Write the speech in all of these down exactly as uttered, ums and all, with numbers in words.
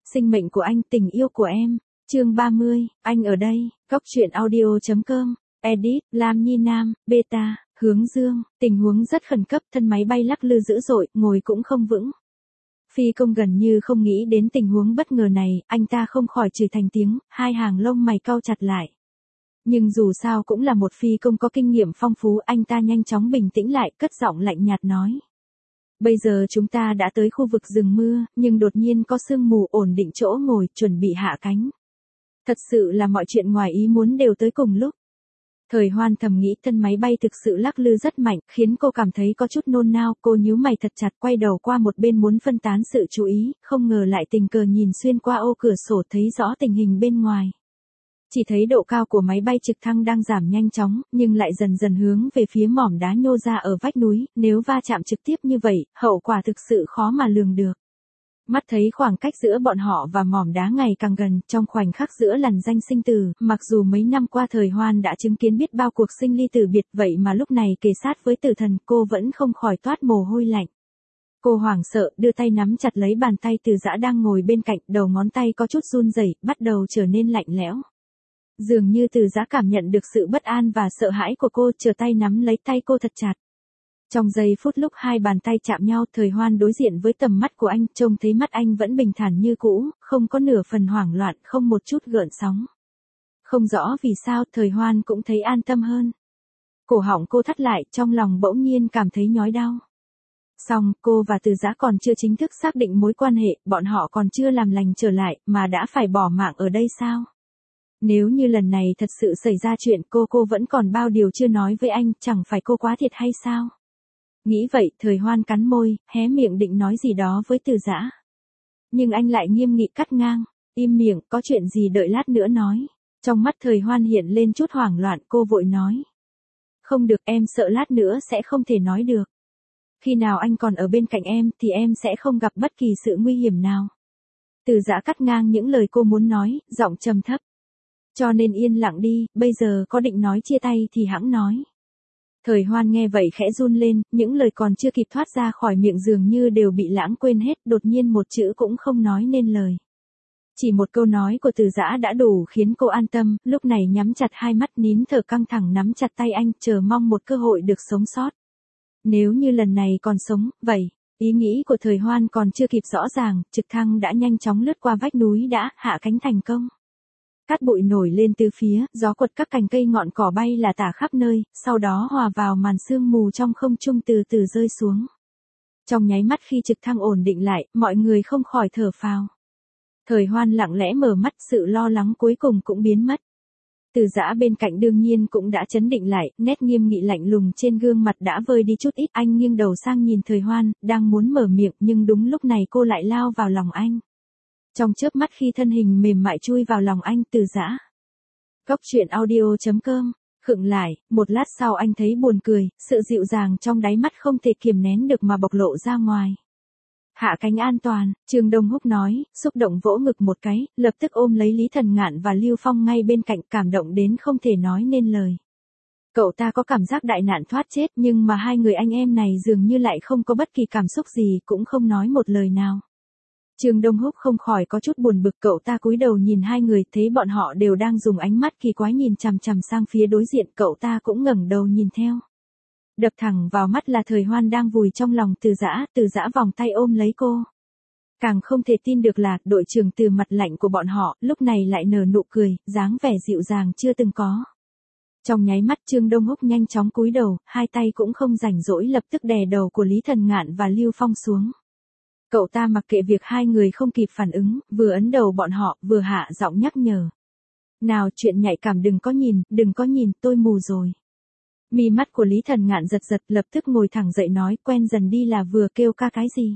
sinh mệnh của anh, tình yêu của em. Chương ba mươi, anh ở đây. Góc truyện audio.com. Edit, Lam Nhi Nam, Beta, Hướng Dương. Tình huống rất khẩn cấp, thân máy bay lắc lư dữ dội, ngồi cũng không vững. Phi công gần như không nghĩ đến tình huống bất ngờ này, anh ta không khỏi chửi thành tiếng, hai hàng lông mày cau chặt lại. Nhưng dù sao cũng là một phi công có kinh nghiệm phong phú, anh ta nhanh chóng bình tĩnh lại, cất giọng lạnh nhạt nói. Bây giờ chúng ta đã tới khu vực rừng mưa, nhưng đột nhiên có sương mù, ổn định chỗ ngồi, chuẩn bị hạ cánh. Thật sự là mọi chuyện ngoài ý muốn đều tới cùng lúc. Thời Hoan thầm nghĩ thân máy bay thực sự lắc lư rất mạnh, khiến cô cảm thấy có chút nôn nao, cô nhíu mày thật chặt quay đầu qua một bên muốn phân tán sự chú ý, không ngờ lại tình cờ nhìn xuyên qua ô cửa sổ thấy rõ tình hình bên ngoài. Chỉ thấy độ cao của máy bay trực thăng đang giảm nhanh chóng, nhưng lại dần dần hướng về phía mỏm đá nhô ra ở vách núi, nếu va chạm trực tiếp như vậy, hậu quả thực sự khó mà lường được. Mắt thấy khoảng cách giữa bọn họ và mỏm đá ngày càng gần, trong khoảnh khắc giữa lằn ranh sinh tử, mặc dù mấy năm qua Thời Hoan đã chứng kiến biết bao cuộc sinh ly tử biệt, vậy mà lúc này kề sát với tử thần, cô vẫn không khỏi toát mồ hôi lạnh. Cô hoảng sợ, đưa tay nắm chặt lấy bàn tay Từ Dã đang ngồi bên cạnh, đầu ngón tay có chút run rẩy, bắt đầu trở nên lạnh lẽo. Dường như Từ Dã cảm nhận được sự bất an và sợ hãi của cô, trở tay nắm lấy tay cô thật chặt. Trong giây phút lúc hai bàn tay chạm nhau, Thời Hoan đối diện với tầm mắt của anh, trông thấy mắt anh vẫn bình thản như cũ, không có nửa phần hoảng loạn, không một chút gợn sóng. Không rõ vì sao, Thời Hoan cũng thấy an tâm hơn. Cổ họng cô thắt lại, trong lòng bỗng nhiên cảm thấy nhói đau. Xong, cô và Từ Dã còn chưa chính thức xác định mối quan hệ, bọn họ còn chưa làm lành trở lại, mà đã phải bỏ mạng ở đây sao? Nếu như lần này thật sự xảy ra chuyện, cô cô vẫn còn bao điều chưa nói với anh, chẳng phải cô quá thiệt hay sao? Nghĩ vậy, Thời Hoan cắn môi, hé miệng định nói gì đó với Từ Dã. Nhưng anh lại nghiêm nghị cắt ngang, im miệng, có chuyện gì đợi lát nữa nói. Trong mắt Thời Hoan hiện lên chút hoảng loạn, cô vội nói. Không được, em sợ lát nữa sẽ không thể nói được. Khi nào anh còn ở bên cạnh em thì em sẽ không gặp bất kỳ sự nguy hiểm nào. Từ Dã cắt ngang những lời cô muốn nói, giọng trầm thấp. Cho nên yên lặng đi, bây giờ có định nói chia tay thì hẵng nói. Thời Hoan nghe vậy khẽ run lên, những lời còn chưa kịp thoát ra khỏi miệng dường như đều bị lãng quên hết, đột nhiên một chữ cũng không nói nên lời. Chỉ một câu nói của Từ Dã đã đủ khiến cô an tâm, lúc này nhắm chặt hai mắt nín thở căng thẳng nắm chặt tay anh, chờ mong một cơ hội được sống sót. Nếu như lần này còn sống, vậy, ý nghĩ của Thời Hoan còn chưa kịp rõ ràng, trực thăng đã nhanh chóng lướt qua vách núi đã hạ cánh thành công. Cát bụi nổi lên từ phía, gió quật các cành cây ngọn cỏ bay là tả khắp nơi, sau đó hòa vào màn sương mù trong không trung từ từ rơi xuống. Trong nháy mắt khi trực thăng ổn định lại, mọi người không khỏi thở phào. Thời Hoan lặng lẽ mở mắt, sự lo lắng cuối cùng cũng biến mất. Từ Dã bên cạnh đương nhiên cũng đã chấn định lại, nét nghiêm nghị lạnh lùng trên gương mặt đã vơi đi chút ít, anh nghiêng đầu sang nhìn Thời Hoan, đang muốn mở miệng nhưng đúng lúc này cô lại lao vào lòng anh. Trong chớp mắt khi thân hình mềm mại chui vào lòng anh, Từ Dã. Góc truyện audio.com, khựng lại, một lát sau anh thấy buồn cười, sự dịu dàng trong đáy mắt không thể kiềm nén được mà bộc lộ ra ngoài. Hạ cánh an toàn, Trương Đông Húc nói, xúc động vỗ ngực một cái, lập tức ôm lấy Lý Thần Ngạn và Lưu Phong ngay bên cạnh, cảm động đến không thể nói nên lời. Cậu ta có cảm giác đại nạn thoát chết, nhưng mà hai người anh em này dường như lại không có bất kỳ cảm xúc gì, cũng không nói một lời nào. Trương Đông Húc không khỏi có chút buồn bực, cậu ta cúi đầu nhìn hai người, thấy bọn họ đều đang dùng ánh mắt kỳ quái nhìn chằm chằm sang phía đối diện, cậu ta cũng ngẩng đầu nhìn theo. Đập thẳng vào mắt là Thời Hoan đang vùi trong lòng Từ Dã, Từ Dã vòng tay ôm lấy cô. Càng không thể tin được là, đội trưởng Từ mặt lạnh của bọn họ, lúc này lại nở nụ cười, dáng vẻ dịu dàng chưa từng có. Trong nháy mắt Trương Đông Húc nhanh chóng cúi đầu, hai tay cũng không rảnh rỗi lập tức đè đầu của Lý Thần Ngạn và Lưu Phong xuống. Cậu ta mặc kệ việc hai người không kịp phản ứng, vừa ấn đầu bọn họ, vừa hạ giọng nhắc nhở. Nào, chuyện nhạy cảm đừng có nhìn, đừng có nhìn, tôi mù rồi. Mi mắt của Lý Thần Ngạn giật giật, lập tức ngồi thẳng dậy nói, quen dần đi là vừa kêu ca cái gì.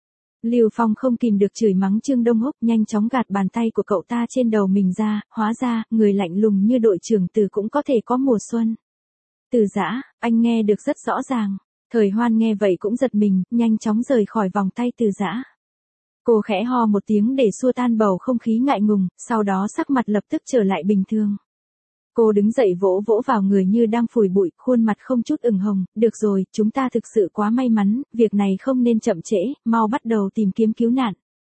Lưu Phong không kìm được chửi mắng Trương Đông Húc, nhanh chóng gạt bàn tay của cậu ta trên đầu mình ra, hóa ra, người lạnh lùng như đội trưởng Từ cũng có thể có mùa xuân. Từ Dã, anh nghe được rất rõ ràng. Thời Hoan nghe vậy cũng giật mình, nhanh chóng rời khỏi vòng tay Từ Dã. Cô khẽ ho một tiếng để xua tan bầu không khí ngại ngùng, sau đó sắc mặt lập tức trở lại bình thường. Cô đứng dậy vỗ vỗ vào người như đang phủi bụi, khuôn mặt không chút ửng hồng, được rồi, chúng ta thực sự quá may mắn, việc này không nên chậm trễ, mau bắt đầu tìm kiếm cứu nạn.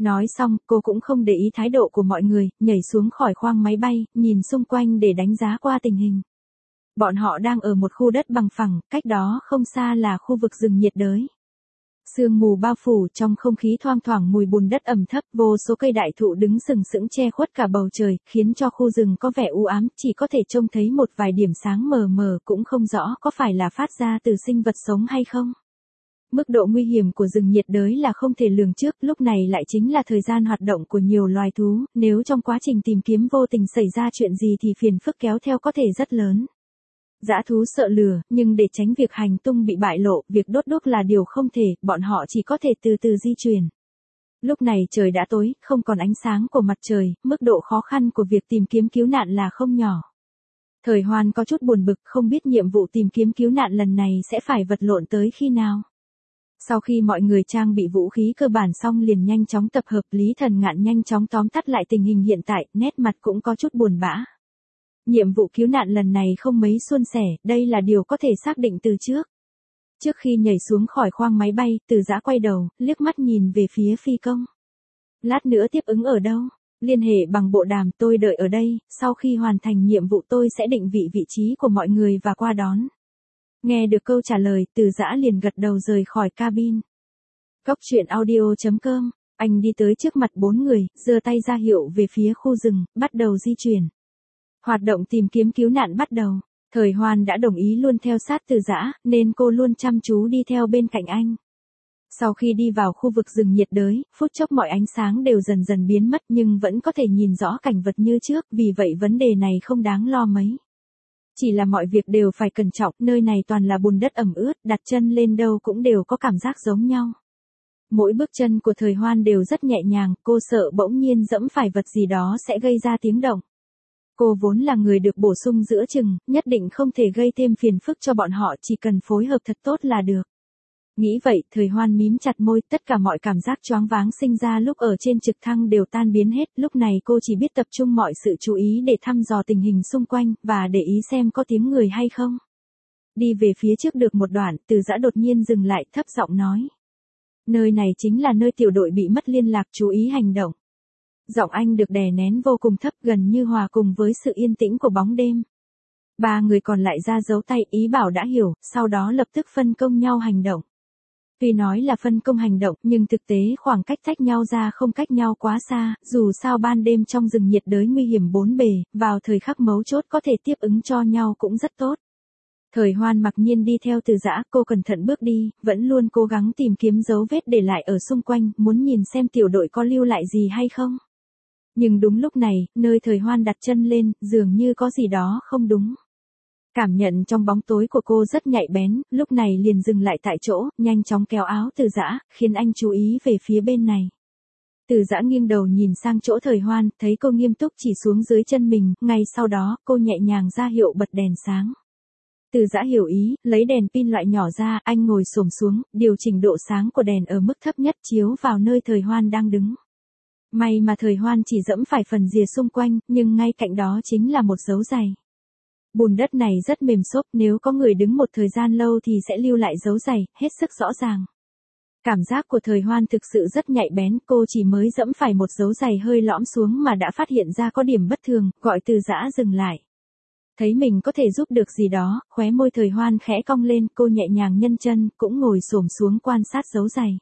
Nói xong, cô cũng không để ý thái độ của mọi người, nhảy xuống khỏi khoang máy bay, nhìn xung quanh để đánh giá qua tình hình. Bọn họ đang ở một khu đất bằng phẳng, cách đó không xa là khu vực rừng nhiệt đới. Sương mù bao phủ, trong không khí thoang thoảng mùi bùn đất ẩm thấp, vô số cây đại thụ đứng sừng sững che khuất cả bầu trời, khiến cho khu rừng có vẻ u ám, chỉ có thể trông thấy một vài điểm sáng mờ mờ, cũng không rõ có phải là phát ra từ sinh vật sống hay không. Mức độ nguy hiểm của rừng nhiệt đới là không thể lường trước, lúc này lại chính là thời gian hoạt động của nhiều loài thú, nếu trong quá trình tìm kiếm vô tình xảy ra chuyện gì thì phiền phức kéo theo có thể rất lớn. Dã thú sợ lửa, nhưng để tránh việc hành tung bị bại lộ, việc đốt đuốc là điều không thể, bọn họ chỉ có thể từ từ di chuyển. Lúc này trời đã tối, không còn ánh sáng của mặt trời, mức độ khó khăn của việc tìm kiếm cứu nạn là không nhỏ. Thời Hoan có chút buồn bực, không biết nhiệm vụ tìm kiếm cứu nạn lần này sẽ phải vật lộn tới khi nào. Sau khi mọi người trang bị vũ khí cơ bản xong liền nhanh chóng tập hợp, Lý Thần Ngạn nhanh chóng tóm tắt lại tình hình hiện tại, nét mặt cũng có chút buồn bã. Nhiệm vụ cứu nạn lần này không mấy suôn sẻ, đây là điều có thể xác định từ trước. Trước khi nhảy xuống khỏi khoang máy bay, Từ Dã quay đầu, liếc mắt nhìn về phía phi công. Lát nữa tiếp ứng ở đâu? Liên hệ bằng bộ đàm, tôi đợi ở đây, sau khi hoàn thành nhiệm vụ tôi sẽ định vị vị trí của mọi người và qua đón. Nghe được câu trả lời, Từ Dã liền gật đầu rời khỏi cabin. Cóc truyện audio chấm com, anh đi tới trước mặt bốn người, giơ tay ra hiệu về phía khu rừng, bắt đầu di chuyển. Hoạt động tìm kiếm cứu nạn bắt đầu. Thời Hoan đã đồng ý luôn theo sát Từ Dã, nên cô luôn chăm chú đi theo bên cạnh anh. Sau khi đi vào khu vực rừng nhiệt đới, phút chốc mọi ánh sáng đều dần dần biến mất nhưng vẫn có thể nhìn rõ cảnh vật như trước, vì vậy vấn đề này không đáng lo mấy. Chỉ là mọi việc đều phải cẩn trọng, nơi này toàn là bùn đất ẩm ướt, đặt chân lên đâu cũng đều có cảm giác giống nhau. Mỗi bước chân của Thời Hoan đều rất nhẹ nhàng, cô sợ bỗng nhiên dẫm phải vật gì đó sẽ gây ra tiếng động. Cô vốn là người được bổ sung giữa chừng, nhất định không thể gây thêm phiền phức cho bọn họ, chỉ cần phối hợp thật tốt là được. Nghĩ vậy, Thời Hoan mím chặt môi, tất cả mọi cảm giác choáng váng sinh ra lúc ở trên trực thăng đều tan biến hết, lúc này cô chỉ biết tập trung mọi sự chú ý để thăm dò tình hình xung quanh, và để ý xem có tiếng người hay không. Đi về phía trước được một đoạn, Từ Dã đột nhiên dừng lại, thấp giọng nói. Nơi này chính là nơi tiểu đội bị mất liên lạc, chú ý hành động. Giọng anh được đè nén vô cùng thấp, gần như hòa cùng với sự yên tĩnh của bóng đêm. Ba người còn lại ra dấu tay, ý bảo đã hiểu, sau đó lập tức phân công nhau hành động. Tuy nói là phân công hành động, nhưng thực tế khoảng cách tách nhau ra không cách nhau quá xa, dù sao ban đêm trong rừng nhiệt đới nguy hiểm bốn bề, vào thời khắc mấu chốt có thể tiếp ứng cho nhau cũng rất tốt. Thời Hoan mặc nhiên đi theo Từ Dã, cô cẩn thận bước đi, vẫn luôn cố gắng tìm kiếm dấu vết để lại ở xung quanh, muốn nhìn xem tiểu đội có lưu lại gì hay không. Nhưng đúng lúc này, nơi Thời Hoan đặt chân lên, dường như có gì đó không đúng. Cảm nhận trong bóng tối của cô rất nhạy bén, lúc này liền dừng lại tại chỗ, nhanh chóng kéo áo Từ Dã, khiến anh chú ý về phía bên này. Từ Dã nghiêng đầu nhìn sang chỗ Thời Hoan, thấy cô nghiêm túc chỉ xuống dưới chân mình, ngay sau đó, cô nhẹ nhàng ra hiệu bật đèn sáng. Từ Dã hiểu ý, lấy đèn pin loại nhỏ ra, anh ngồi xổm xuống, điều chỉnh độ sáng của đèn ở mức thấp nhất chiếu vào nơi Thời Hoan đang đứng. May mà Thời Hoan chỉ dẫm phải phần rìa xung quanh, nhưng ngay cạnh đó chính là một dấu giày. Bùn đất này rất mềm xốp, nếu có người đứng một thời gian lâu thì sẽ lưu lại dấu giày, hết sức rõ ràng. Cảm giác của Thời Hoan thực sự rất nhạy bén, cô chỉ mới dẫm phải một dấu giày hơi lõm xuống mà đã phát hiện ra có điểm bất thường, gọi Từ Dã dừng lại. Thấy mình có thể giúp được gì đó, khóe môi Thời Hoan khẽ cong lên, cô nhẹ nhàng nhân chân, cũng ngồi xổm xuống quan sát dấu giày.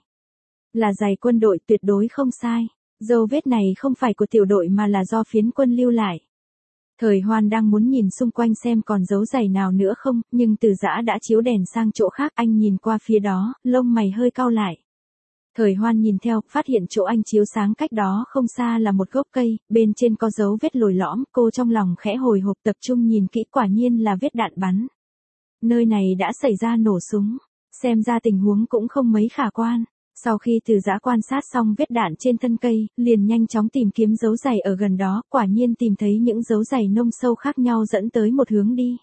Là giày quân đội, tuyệt đối không sai. Dấu vết này không phải của tiểu đội mà là do phiến quân lưu lại. Thời Hoan đang muốn nhìn xung quanh xem còn dấu giày nào nữa không, nhưng Từ Dã đã chiếu đèn sang chỗ khác, anh nhìn qua phía đó, lông mày hơi cau lại. Thời Hoan nhìn theo, phát hiện chỗ anh chiếu sáng cách đó không xa là một gốc cây, bên trên có dấu vết lồi lõm, cô trong lòng khẽ hồi hộp tập trung nhìn kỹ, quả nhiên là vết đạn bắn. Nơi này đã xảy ra nổ súng, xem ra tình huống cũng không mấy khả quan. Sau khi Từ Dã quan sát xong vết đạn trên thân cây, liền nhanh chóng tìm kiếm dấu giày ở gần đó, quả nhiên tìm thấy những dấu giày nông sâu khác nhau dẫn tới một hướng đi.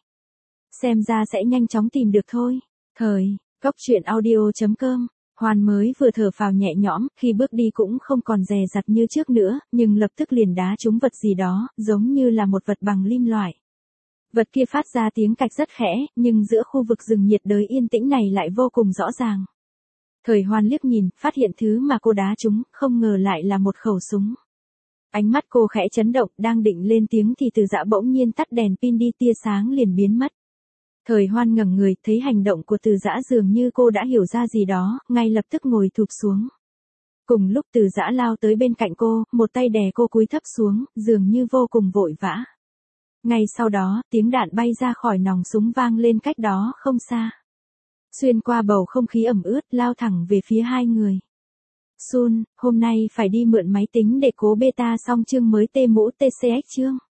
Xem ra sẽ nhanh chóng tìm được thôi. Thời, cóc truyện audio chấm com, Hoan mới vừa thở phào nhẹ nhõm, khi bước đi cũng không còn dè dặt như trước nữa, nhưng lập tức liền đá trúng vật gì đó, giống như là một vật bằng lim loại. Vật kia phát ra tiếng cạch rất khẽ, nhưng giữa khu vực rừng nhiệt đới yên tĩnh này lại vô cùng rõ ràng. Thời Hoan liếc nhìn, phát hiện thứ mà cô đá trúng, không ngờ lại là một khẩu súng. Ánh mắt cô khẽ chấn động, đang định lên tiếng thì Từ Dã bỗng nhiên tắt đèn pin đi, tia sáng liền biến mất. Thời Hoan ngẩng người, thấy hành động của Từ Dã dường như cô đã hiểu ra gì đó, ngay lập tức ngồi thụp xuống. Cùng lúc Từ Dã lao tới bên cạnh cô, một tay đè cô cúi thấp xuống, dường như vô cùng vội vã. Ngay sau đó, tiếng đạn bay ra khỏi nòng súng vang lên cách đó không xa. Xuyên qua bầu không khí ẩm ướt, lao thẳng về phía hai người. Sun, hôm nay phải đi mượn máy tính để cố beta xong chương mới T mũ tê xê ích chương.